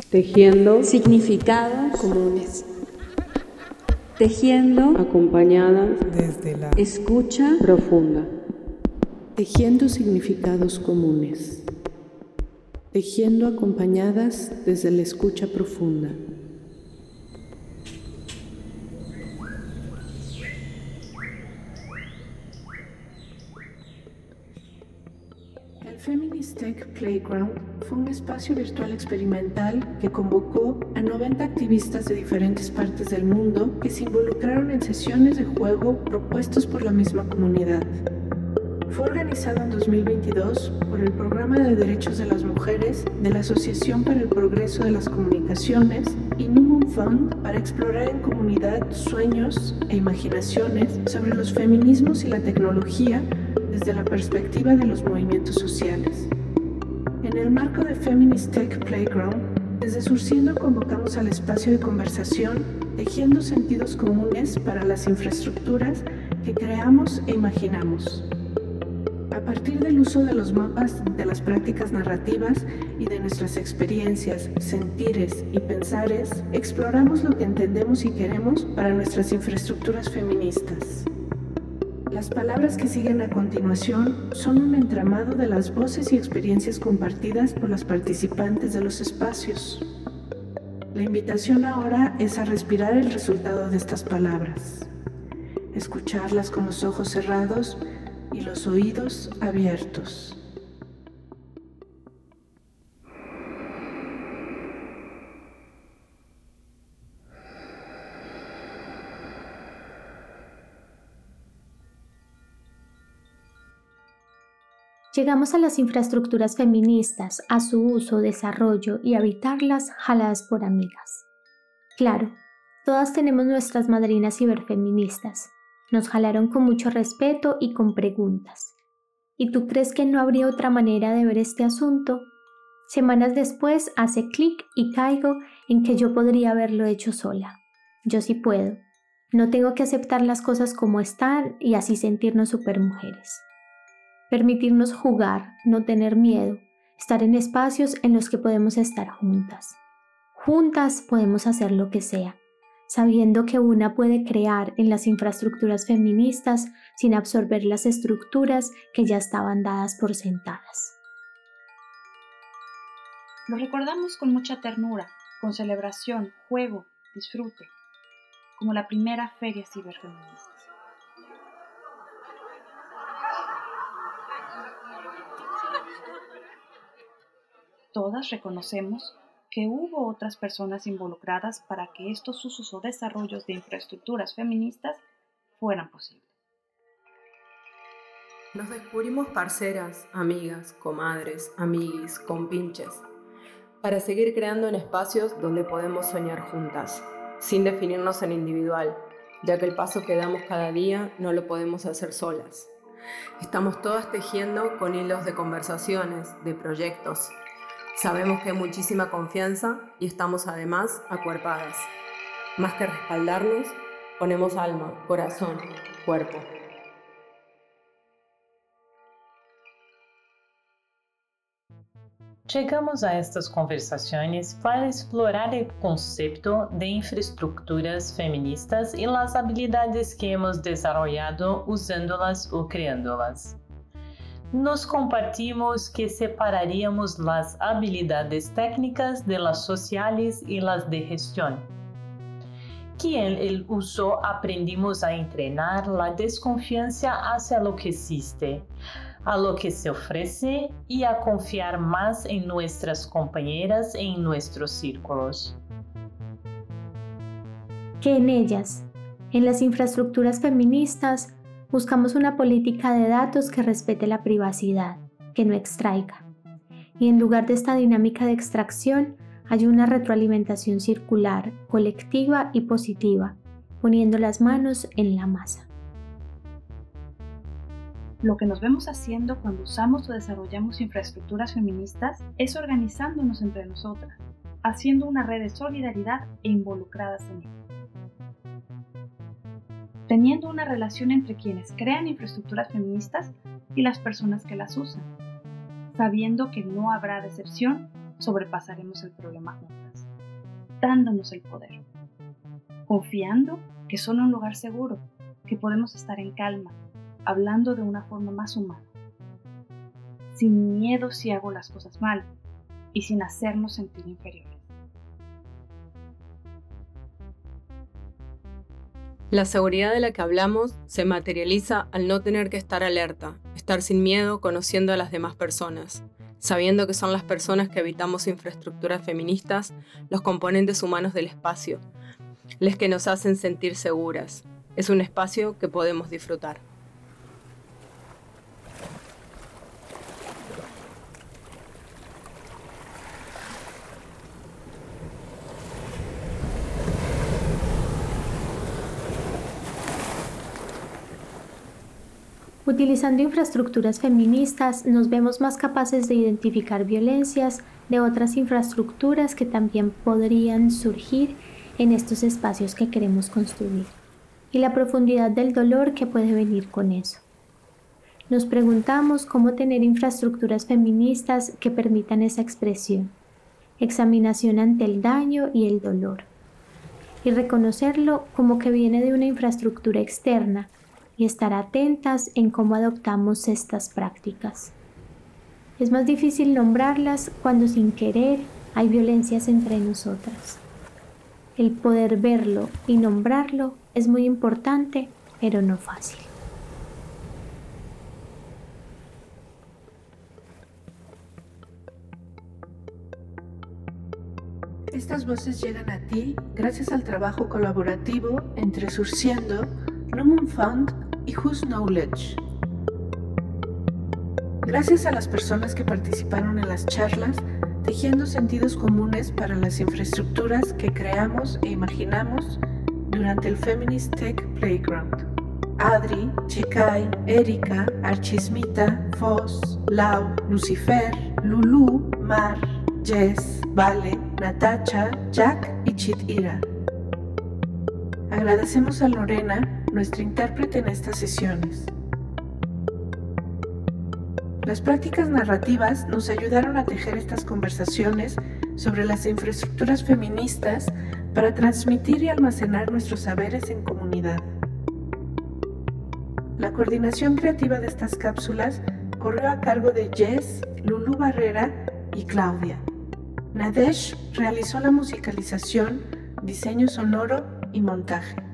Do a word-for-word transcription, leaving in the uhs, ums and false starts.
tejiendo significados comunes, tejiendo acompañadas desde la escucha profunda, tejiendo significados comunes, tejiendo acompañadas desde la escucha profunda. El Feminist Tech Playground fue un espacio virtual experimental que convocó a noventa activistas de diferentes partes del mundo que se involucraron en sesiones de juego propuestos por la misma comunidad. Fue organizado en dos mil veintidós por el Programa de Derechos de las Mujeres de la Asociación para el Progreso de las Comunicaciones y Numum Fund para explorar en comunidad sueños e imaginaciones sobre los feminismos y la tecnología desde la perspectiva de los movimientos sociales. En el marco de Feminist Tech Playground, desde Surciendo convocamos al espacio de conversación tejiendo sentidos comunes para las infraestructuras que creamos e imaginamos. A partir del uso de los mapas, de las prácticas narrativas y de nuestras experiencias, sentires y pensares, exploramos lo que entendemos y queremos para nuestras infraestructuras feministas. Las palabras que siguen a continuación son un entramado de las voces y experiencias compartidas por las participantes de los espacios. La invitación ahora es a respirar el resultado de estas palabras, escucharlas con los ojos cerrados y los oídos abiertos. Llegamos a las infraestructuras feministas, a su uso, desarrollo y habitarlas jaladas por amigas. Claro, todas tenemos nuestras madrinas ciberfeministas. Nos jalaron con mucho respeto y con preguntas. ¿Y tú crees que no habría otra manera de ver este asunto? Semanas después hace clic y caigo en que yo podría haberlo hecho sola. Yo sí puedo. No tengo que aceptar las cosas como están y así sentirnos supermujeres. Permitirnos jugar, no tener miedo, estar en espacios en los que podemos estar juntas. Juntas podemos hacer lo que sea, sabiendo que una puede crear en las infraestructuras feministas sin absorber las estructuras que ya estaban dadas por sentadas. Lo recordamos con mucha ternura, con celebración, juego, disfrute, como la primera feria ciberfeminista. Todas reconocemos que hubo otras personas involucradas para que estos usos o desarrollos de infraestructuras feministas fueran posibles. Nos descubrimos parceras, amigas, comadres, amiguis, compinches, para seguir creando en espacios donde podemos soñar juntas, sin definirnos en individual, ya que el paso que damos cada día no lo podemos hacer solas. Estamos todas tejiendo con hilos de conversaciones, de proyectos. Sabemos que hay muchísima confianza y estamos además acuerpadas. Más que respaldarnos, ponemos alma, corazón, cuerpo. Llegamos a estas conversaciones para explorar el concepto de infraestructuras feministas y las habilidades que hemos desarrollado usándolas o creándolas. Nos compartimos que separaríamos las habilidades técnicas de las sociales y las de gestión. Que en el uso aprendimos a entrenar la desconfianza hacia lo que existe, a lo que se ofrece y a confiar más en nuestras compañeras y en nuestros círculos. Que en ellas, en las infraestructuras feministas, buscamos una política de datos que respete la privacidad, que no extraiga. Y en lugar de esta dinámica de extracción, hay una retroalimentación circular, colectiva y positiva, poniendo las manos en la masa. Lo que nos vemos haciendo cuando usamos o desarrollamos infraestructuras feministas es organizándonos entre nosotras, haciendo una red de solidaridad e involucradas en ella. Teniendo una relación entre quienes crean infraestructuras feministas y las personas que las usan. Sabiendo que no habrá decepción, sobrepasaremos el problema juntas. dándonos el poder, confiando que son un lugar seguro, que podemos estar en calma, hablando de una forma más humana, sin miedo si hago las cosas mal y sin hacernos sentir inferiores. La seguridad de la que hablamos se materializa al no tener que estar alerta, estar sin miedo conociendo a las demás personas, sabiendo que son las personas que habitamos infraestructuras feministas, los componentes humanos del espacio, les que nos hacen sentir seguras. Es un espacio que podemos disfrutar. Utilizando infraestructuras feministas, nos vemos más capaces de identificar violencias de otras infraestructuras que también podrían surgir en estos espacios que queremos construir, y la profundidad del dolor que puede venir con eso. Nos preguntamos cómo tener infraestructuras feministas que permitan esa expresión, examinación ante el daño y el dolor, y reconocerlo como que viene de una infraestructura externa, y estar atentas en cómo adoptamos estas prácticas. Es más difícil nombrarlas cuando sin querer hay violencias entre nosotras. El poder verlo y nombrarlo es muy importante, pero no fácil. Estas voces llegan a ti gracias al trabajo colaborativo entre Surciendo, Lumen Fund y Whose Knowledge. Gracias a las personas que participaron en las charlas, tejiendo sentidos comunes para las infraestructuras que creamos e imaginamos durante el Feminist Tech Playground. Adri, Chikai, Erika, Archismita, Foz, Lau, Lucifer, Lulu, Mar, Jess, Vale, Natacha, Jack y Chitira. Agradecemos a Lorena, nuestra intérprete en estas sesiones. Las prácticas narrativas nos ayudaron a tejer estas conversaciones sobre las infraestructuras feministas para transmitir y almacenar nuestros saberes en comunidad. La coordinación creativa de estas cápsulas corrió a cargo de Jess, Lulu Barrera y Claudia. Nadesh realizó la musicalización, diseño sonoro y montaje.